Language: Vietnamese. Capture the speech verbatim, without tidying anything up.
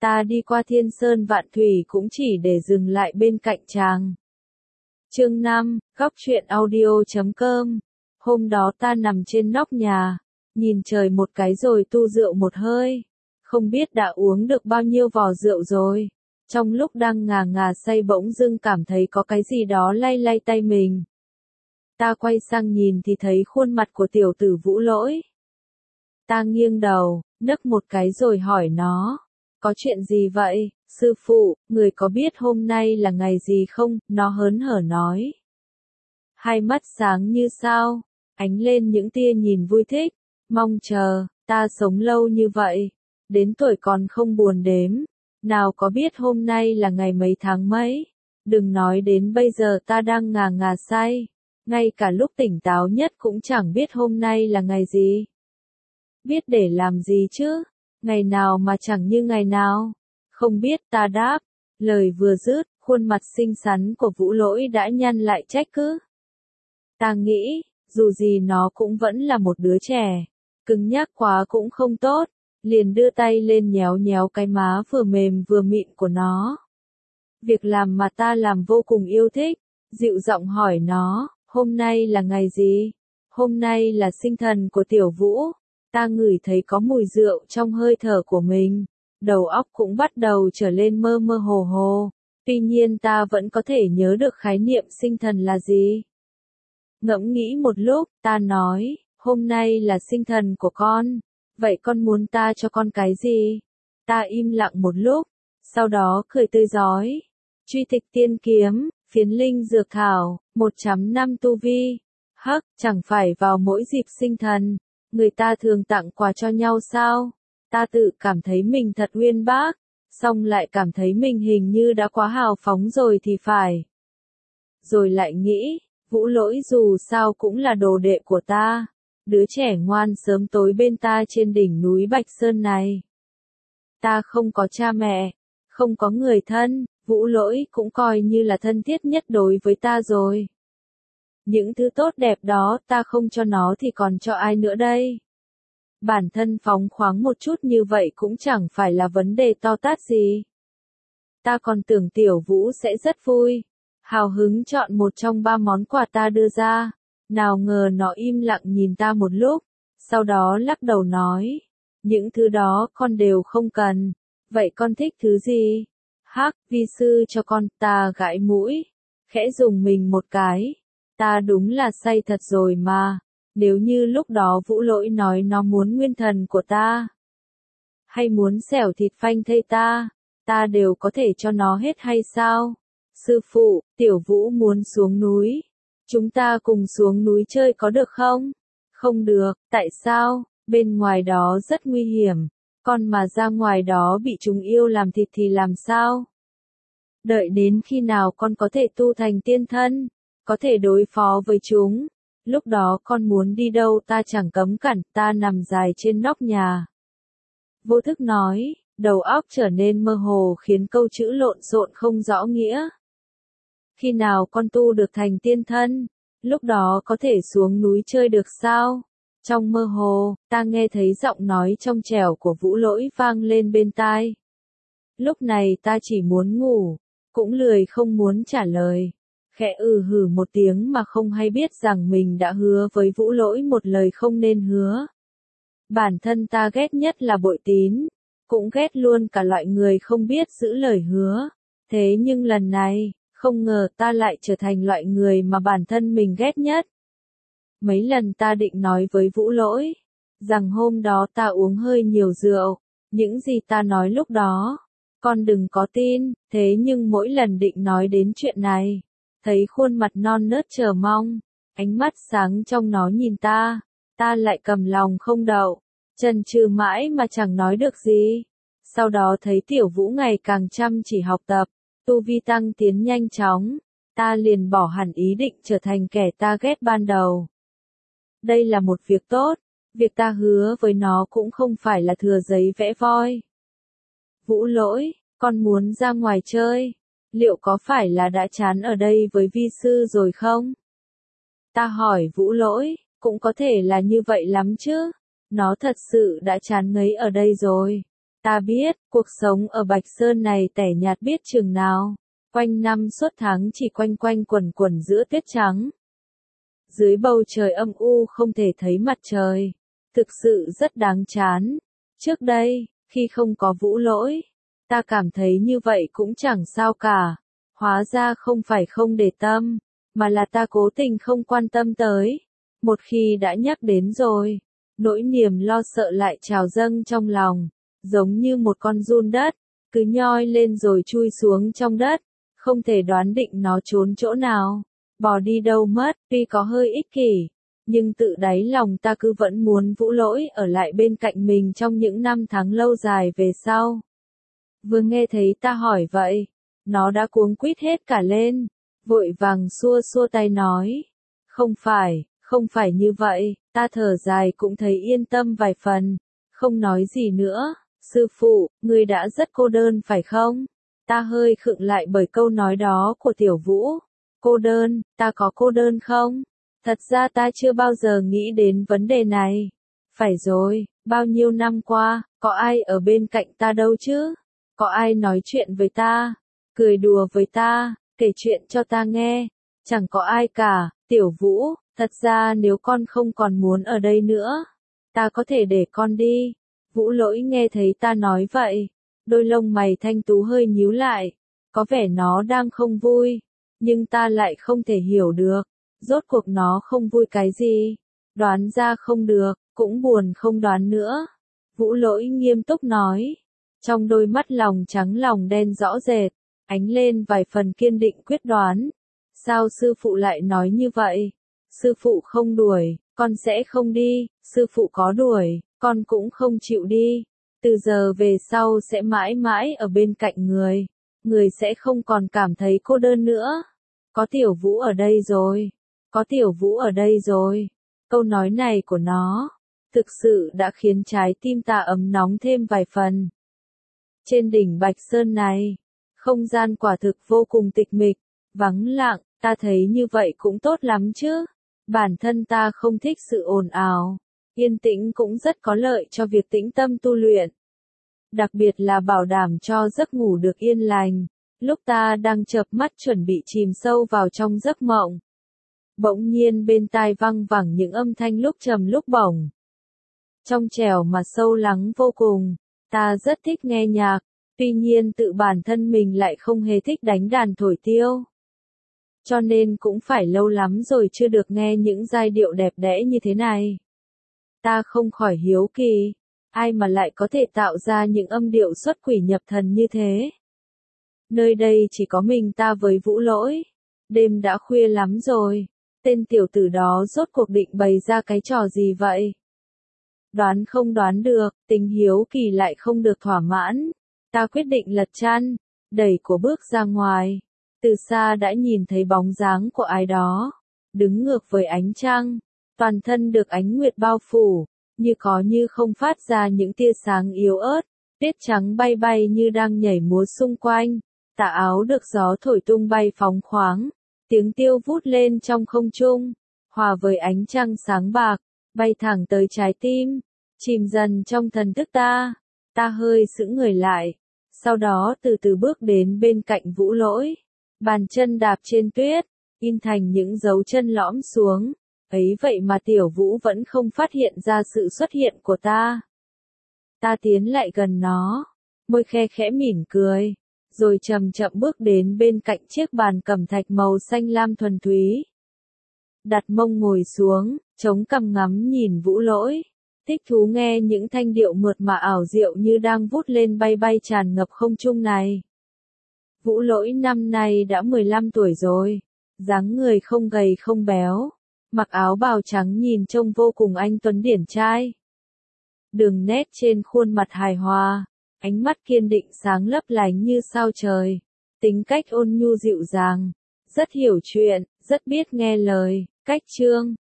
Ta đi qua thiên sơn vạn thủy cũng chỉ để dừng lại bên cạnh chàng. Chương năm, góc truyện audio chấm com. Hôm đó ta nằm trên nóc nhà, nhìn trời một cái rồi tu rượu một hơi. Không biết đã uống được bao nhiêu vò rượu rồi. Trong lúc đang ngà ngà say bỗng dưng cảm thấy có cái gì đó lay lay tay mình. Ta quay sang nhìn thì thấy khuôn mặt của tiểu tử Vũ Lỗi. Ta nghiêng đầu, nấc một cái rồi hỏi nó. Có chuyện gì vậy, sư phụ, người có biết hôm nay là ngày gì không? Nó hớn hở nói. Hai mắt sáng như sao, ánh lên những tia nhìn vui thích, mong chờ, ta sống lâu như vậy, đến tuổi còn không buồn đếm, nào có biết hôm nay là ngày mấy tháng mấy, đừng nói đến bây giờ ta đang ngà ngà say, ngay cả lúc tỉnh táo nhất cũng chẳng biết hôm nay là ngày gì. Biết để làm gì chứ, ngày nào mà chẳng như ngày nào, không biết ta đáp, lời vừa dứt, khuôn mặt xinh xắn của Vũ Lỗi đã nhăn lại trách cứ. Ta nghĩ, dù gì nó cũng vẫn là một đứa trẻ, cứng nhắc quá cũng không tốt, liền đưa tay lên nhéo nhéo cái má vừa mềm vừa mịn của nó. Việc làm mà ta làm vô cùng yêu thích, dịu giọng hỏi nó, hôm nay là ngày gì? Hôm nay là sinh thần của tiểu Vũ, ta ngửi thấy có mùi rượu trong hơi thở của mình, đầu óc cũng bắt đầu trở lên mơ mơ hồ hồ, tuy nhiên ta vẫn có thể nhớ được khái niệm sinh thần là gì. Ngẫm nghĩ một lúc, ta nói, hôm nay là sinh thần của con, vậy con muốn ta cho con cái gì? Ta im lặng một lúc, sau đó cười tươi rói. Truy tịch tiên kiếm, phiến linh dược thảo, một trăm năm tu vi. Hắc, chẳng phải vào mỗi dịp sinh thần, người ta thường tặng quà cho nhau sao? Ta tự cảm thấy mình thật uyên bác, xong lại cảm thấy mình hình như đã quá hào phóng rồi thì phải. Rồi lại nghĩ, Vũ Lỗi dù sao cũng là đồ đệ của ta, đứa trẻ ngoan sớm tối bên ta trên đỉnh núi Bạch Sơn này. Ta không có cha mẹ, không có người thân, Vũ Lỗi cũng coi như là thân thiết nhất đối với ta rồi. Những thứ tốt đẹp đó ta không cho nó thì còn cho ai nữa đây? Bản thân phóng khoáng một chút như vậy cũng chẳng phải là vấn đề to tát gì. Ta còn tưởng tiểu Vũ sẽ rất vui, hào hứng chọn một trong ba món quà ta đưa ra, nào ngờ nó im lặng nhìn ta một lúc, sau đó lắc đầu nói, những thứ đó con đều không cần, vậy con thích thứ gì? Hắc, vi sư cho con, ta gãi mũi, khẽ dùng mình một cái, ta đúng là say thật rồi mà, nếu như lúc đó Vũ Lỗi nói nó muốn nguyên thần của ta, hay muốn xẻo thịt phanh thây ta, ta đều có thể cho nó hết hay sao? Sư phụ, tiểu Vũ muốn xuống núi. Chúng ta cùng xuống núi chơi có được không? Không được, tại sao? Bên ngoài đó rất nguy hiểm. Con mà ra ngoài đó bị chúng yêu làm thịt thì làm sao? Đợi đến khi nào con có thể tu thành tiên thân, có thể đối phó với chúng. Lúc đó con muốn đi đâu ta chẳng cấm cản, ta nằm dài trên nóc nhà. Vô thức nói, đầu óc trở nên mơ hồ khiến câu chữ lộn xộn không rõ nghĩa. Khi nào con tu được thành tiên thân, lúc đó có thể xuống núi chơi được sao? Trong mơ hồ, ta nghe thấy giọng nói trong trẻo của Vũ Lỗi vang lên bên tai. Lúc này ta chỉ muốn ngủ, cũng lười không muốn trả lời. Khẽ ừ hử một tiếng mà không hay biết rằng mình đã hứa với Vũ Lỗi một lời không nên hứa. Bản thân ta ghét nhất là bội tín, cũng ghét luôn cả loại người không biết giữ lời hứa. Thế nhưng lần này, không ngờ ta lại trở thành loại người mà bản thân mình ghét nhất. Mấy lần ta định nói với Vũ Lỗi, rằng hôm đó ta uống hơi nhiều rượu, những gì ta nói lúc đó, con đừng có tin, thế nhưng mỗi lần định nói đến chuyện này, thấy khuôn mặt non nớt chờ mong, ánh mắt sáng trong nó nhìn ta, ta lại cầm lòng không đậu, chần chừ mãi mà chẳng nói được gì. Sau đó thấy tiểu Vũ ngày càng chăm chỉ học tập, tu vi tăng tiến nhanh chóng, ta liền bỏ hẳn ý định trở thành kẻ ta ghét ban đầu. Đây là một việc tốt, việc ta hứa với nó cũng không phải là thừa giấy vẽ voi. Vũ Lỗi, con muốn ra ngoài chơi, liệu có phải là đã chán ở đây với vi sư rồi không? Ta hỏi Vũ Lỗi, cũng có thể là như vậy lắm chứ, nó thật sự đã chán ngấy ở đây rồi. Ta biết, cuộc sống ở Bạch Sơn này tẻ nhạt biết chừng nào. Quanh năm suốt tháng chỉ quanh quanh quẩn quẩn giữa tuyết trắng. Dưới bầu trời âm u không thể thấy mặt trời. Thực sự rất đáng chán. Trước đây, khi không có Vũ Lỗi, ta cảm thấy như vậy cũng chẳng sao cả. Hóa ra không phải không để tâm, mà là ta cố tình không quan tâm tới. Một khi đã nhắc đến rồi, nỗi niềm lo sợ lại trào dâng trong lòng, giống như một con giun đất, cứ nhoi lên rồi chui xuống trong đất, không thể đoán định nó trốn chỗ nào, bò đi đâu mất. Tuy có hơi ích kỷ, nhưng tự đáy lòng ta cứ vẫn muốn Vũ Lỗi ở lại bên cạnh mình trong những năm tháng lâu dài về sau. Vừa nghe thấy ta hỏi vậy, nó đã cuống quýt hết cả lên, vội vàng xua xua tay nói, không phải, không phải như vậy. Ta thở dài cũng thấy yên tâm vài phần, không nói gì nữa. Sư phụ, ngươi đã rất cô đơn phải không? Ta hơi khựng lại bởi câu nói đó của Tiểu Vũ. Cô đơn, ta có cô đơn không? Thật ra ta chưa bao giờ nghĩ đến vấn đề này. Phải rồi, bao nhiêu năm qua, có ai ở bên cạnh ta đâu chứ? Có ai nói chuyện với ta, cười đùa với ta, kể chuyện cho ta nghe? Chẳng có ai cả. Tiểu Vũ, thật ra nếu con không còn muốn ở đây nữa, ta có thể để con đi. Vũ Lỗi nghe thấy ta nói vậy, đôi lông mày thanh tú hơi nhíu lại, có vẻ nó đang không vui, nhưng ta lại không thể hiểu được, rốt cuộc nó không vui cái gì. Đoán ra không được, cũng buồn không đoán nữa. Vũ Lỗi nghiêm túc nói, trong đôi mắt lòng trắng lòng đen rõ rệt, ánh lên vài phần kiên định quyết đoán. Sao sư phụ lại nói như vậy? Sư phụ không đuổi, con sẽ không đi. Sư phụ có đuổi, con cũng không chịu đi. Từ giờ về sau sẽ mãi mãi ở bên cạnh người. Người sẽ không còn cảm thấy cô đơn nữa. Có Tiểu Vũ ở đây rồi. Có Tiểu Vũ ở đây rồi. Câu nói này của nó, thực sự đã khiến trái tim ta ấm nóng thêm vài phần. Trên đỉnh Bạch Sơn này, không gian quả thực vô cùng tịch mịch, vắng lặng. Ta thấy như vậy cũng tốt lắm chứ. Bản thân ta không thích sự ồn ào. Yên tĩnh cũng rất có lợi cho việc tĩnh tâm tu luyện. Đặc biệt là bảo đảm cho giấc ngủ được yên lành. Lúc ta đang chợp mắt chuẩn bị chìm sâu vào trong giấc mộng, bỗng nhiên bên tai văng vẳng những âm thanh lúc trầm lúc bổng. Trong trẻo mà sâu lắng vô cùng. Ta rất thích nghe nhạc, tuy nhiên tự bản thân mình lại không hề thích đánh đàn thổi tiêu. Cho nên cũng phải lâu lắm rồi chưa được nghe những giai điệu đẹp đẽ như thế này. Ta không khỏi hiếu kỳ, ai mà lại có thể tạo ra những âm điệu xuất quỷ nhập thần như thế. Nơi đây chỉ có mình ta với Vũ Lỗi. Đêm đã khuya lắm rồi, tên tiểu tử đó rốt cuộc định bày ra cái trò gì vậy? Đoán không đoán được, tình hiếu kỳ lại không được thỏa mãn. Ta quyết định lật chăn, đẩy của bước ra ngoài. Từ xa đã nhìn thấy bóng dáng của ai đó, đứng ngược với ánh trăng, toàn thân được ánh nguyệt bao phủ, như có như không phát ra những tia sáng yếu ớt, tuyết trắng bay bay như đang nhảy múa xung quanh, tà áo được gió thổi tung bay phóng khoáng, tiếng tiêu vút lên trong không trung, hòa với ánh trăng sáng bạc, bay thẳng tới trái tim, chìm dần trong thần thức ta. Ta hơi sững người lại, sau đó từ từ bước đến bên cạnh Vũ Lỗi. Bàn chân đạp trên tuyết, in thành những dấu chân lõm xuống. Ấy vậy mà Tiểu Vũ vẫn không phát hiện ra sự xuất hiện của ta. Ta tiến lại gần nó, môi khe khẽ mỉm cười, rồi chậm chậm bước đến bên cạnh chiếc bàn cẩm thạch màu xanh lam thuần túy. Đặt mông ngồi xuống, chống cằm ngắm nhìn Vũ Lỗi, thích thú nghe những thanh điệu mượt mà ảo diệu như đang vút lên bay bay tràn ngập không trung này. Vũ Lỗi năm nay đã mười lăm tuổi rồi, dáng người không gầy không béo, mặc áo bào trắng nhìn trông vô cùng anh tuấn điển trai. Đường nét trên khuôn mặt hài hòa, ánh mắt kiên định sáng lấp lánh như sao trời, tính cách ôn nhu dịu dàng, rất hiểu chuyện, rất biết nghe lời. Cách chương